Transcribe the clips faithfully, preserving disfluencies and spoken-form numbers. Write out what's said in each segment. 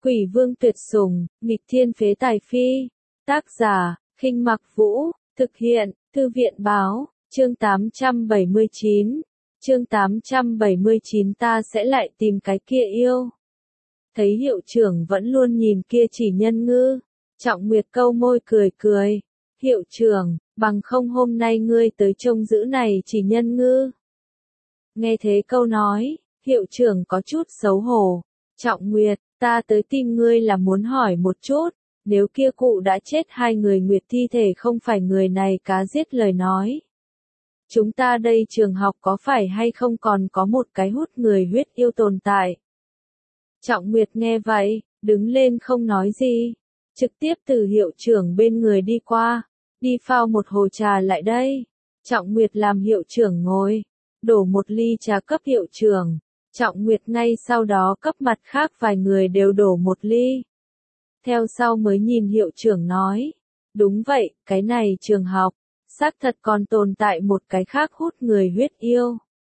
Quỷ vương tuyệt sủng, nghịch thiên phế tài phi. Tác giả, Khinh Mặc Vũ, thực hiện, Thư viện báo, chương tám trăm bảy mươi chín. Chương tám trăm bảy mươi chín ta sẽ lại tìm cái kia yêu. Thấy hiệu trưởng vẫn luôn nhìn kia chỉ nhân ngư, Trọng Nguyệt câu môi cười cười. Hiệu trưởng, bằng không hôm nay ngươi tới trông giữ này chỉ nhân ngư. Nghe thế câu nói, hiệu trưởng có chút xấu hổ. Trọng Nguyệt, ta tới tìm ngươi là muốn hỏi một chút, nếu kia cụ đã chết hai người Nguyệt thi thể không phải người này cá giết lời nói. Chúng ta đây trường học có phải hay không còn có một cái hút người huyết yêu tồn tại? Trọng Nguyệt nghe vậy, đứng lên không nói gì, trực tiếp từ hiệu trưởng bên người đi qua, đi phao một hồ trà lại đây. Trọng Nguyệt làm hiệu trưởng ngồi, đổ một ly trà cấp hiệu trưởng. Trọng Nguyệt ngay sau đó cấp mặt khác vài người đều đổ một ly. Theo sau mới nhìn hiệu trưởng nói, đúng vậy, cái này trường học, xác thật còn tồn tại một cái khác hút người huyết yêu.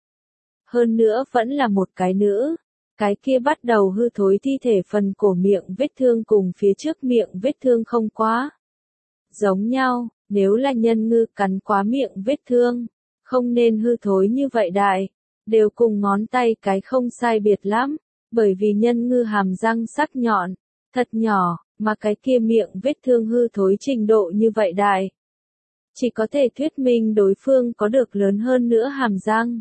Hơn nữa vẫn là một cái nữ, cái kia bắt đầu hư thối thi thể phần cổ miệng vết thương cùng phía trước miệng vết thương không quá giống nhau, nếu là nhân ngư cắn quá miệng vết thương, không nên hư thối như vậy đại. Đều cùng ngón tay cái không sai biệt lắm, bởi vì nhân ngư hàm răng sắc nhọn, thật nhỏ, mà cái kia miệng vết thương hư thối trình độ như vậy đại. Chỉ có thể thuyết minh đối phương có được lớn hơn nữa hàm răng.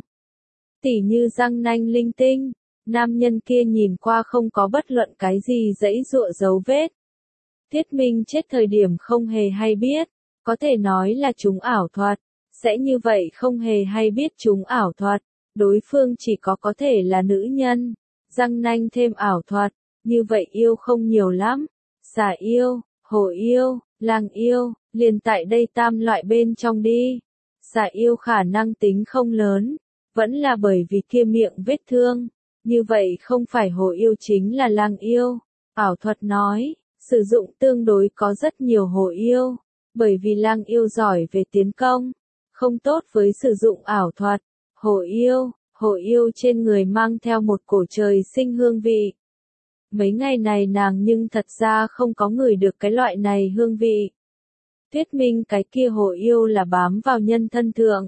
Tỉ như răng nanh linh tinh, nam nhân kia nhìn qua không có bất luận cái gì dãy dụa dấu vết. Thuyết minh chết thời điểm không hề hay biết, có thể nói là chúng ảo thuật, sẽ như vậy không hề hay biết chúng ảo thuật. Đối phương chỉ có có thể là nữ nhân, răng nanh thêm ảo thuật, như vậy yêu không nhiều lắm. Xà yêu, hổ yêu, lang yêu, liền tại đây tam loại bên trong đi. Xà yêu khả năng tính không lớn, vẫn là bởi vì kia miệng vết thương, như vậy không phải hổ yêu chính là lang yêu. Ảo thuật nói, sử dụng tương đối có rất nhiều hổ yêu, bởi vì lang yêu giỏi về tiến công, không tốt với sử dụng ảo thuật. Hổ yêu, hổ yêu trên người mang theo một cổ trời sinh hương vị. Mấy ngày này nàng nhưng thật ra không có ngửi được cái loại này hương vị. Thuyết minh cái kia hổ yêu là bám vào nhân thân thượng.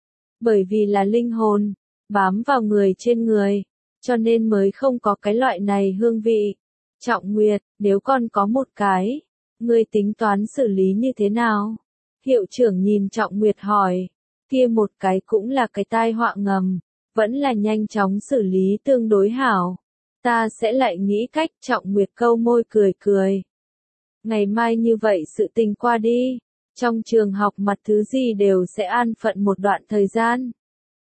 Bởi vì là linh hồn, bám vào người trên người, cho nên mới không có cái loại này hương vị. Trọng Nguyệt, nếu con có một cái, ngươi tính toán xử lý như thế nào? Hiệu trưởng nhìn Trọng Nguyệt hỏi. Kia một cái cũng là cái tai họa ngầm, vẫn là nhanh chóng xử lý tương đối hảo. Ta sẽ lại nghĩ cách. Trọng Nguyệt câu môi cười cười. Ngày mai như vậy sự tình qua đi, trong trường học mặt thứ gì đều sẽ an phận một đoạn thời gian.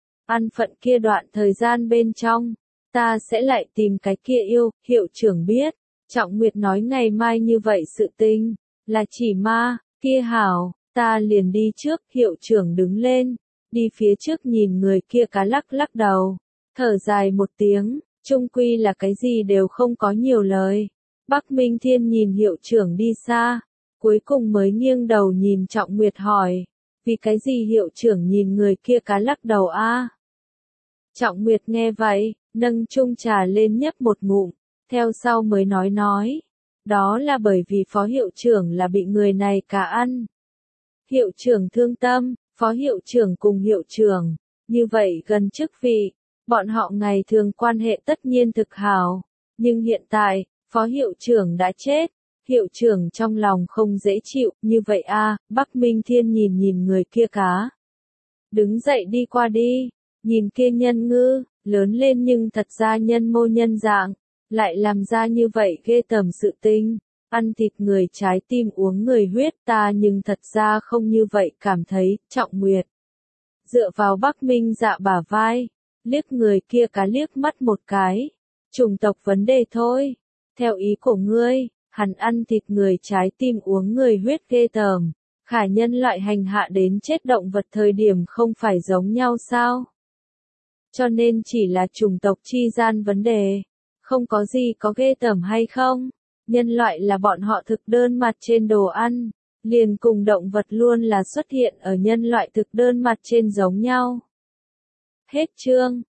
An phận kia đoạn thời gian bên trong, ta sẽ lại tìm cái kia yêu. Hiệu trưởng biết, Trọng Nguyệt nói ngày mai như vậy sự tình, là chỉ ma, kia hảo. Ta liền đi trước. Hiệu trưởng đứng lên, đi phía trước nhìn người kia cá lắc lắc đầu, thở dài một tiếng, chung quy là cái gì đều không có nhiều lời. Bắc Minh Thiên nhìn hiệu trưởng đi xa, cuối cùng mới nghiêng đầu nhìn Trọng Nguyệt hỏi, vì cái gì hiệu trưởng nhìn người kia cá lắc đầu a? Trọng Nguyệt nghe vậy, nâng chung trà lên nhấp một ngụm, theo sau mới nói nói, đó là bởi vì phó hiệu trưởng là bị người này cá ăn. Hiệu trưởng thương tâm, phó hiệu trưởng cùng hiệu trưởng, như vậy gần chức vị, bọn họ ngày thường quan hệ tất nhiên thực hảo, nhưng hiện tại, phó hiệu trưởng đã chết, hiệu trưởng trong lòng không dễ chịu, như vậy a. Bắc Minh Thiên nhìn nhìn người kia cá. Đứng dậy đi qua đi, nhìn kia nhân ngư, lớn lên nhưng thật ra nhân mô nhân dạng, lại làm ra như vậy ghê tởm sự tình. Ăn thịt người trái tim uống người huyết, ta nhưng thật ra không như vậy cảm thấy. Trọng Nguyệt dựa vào Bắc Minh Dạ bả vai, liếc người kia cá liếc mắt một cái. Chủng tộc vấn đề thôi. Theo ý của ngươi, hắn ăn thịt người trái tim uống người huyết ghê tởm, khả nhân loại hành hạ đến chết động vật thời điểm không phải giống nhau sao? Cho nên chỉ là chủng tộc chi gian vấn đề, không có gì có ghê tởm hay không? Nhân loại là bọn họ thực đơn mặt trên đồ ăn, liền cùng động vật luôn là xuất hiện ở nhân loại thực đơn mặt trên giống nhau. Hết chương.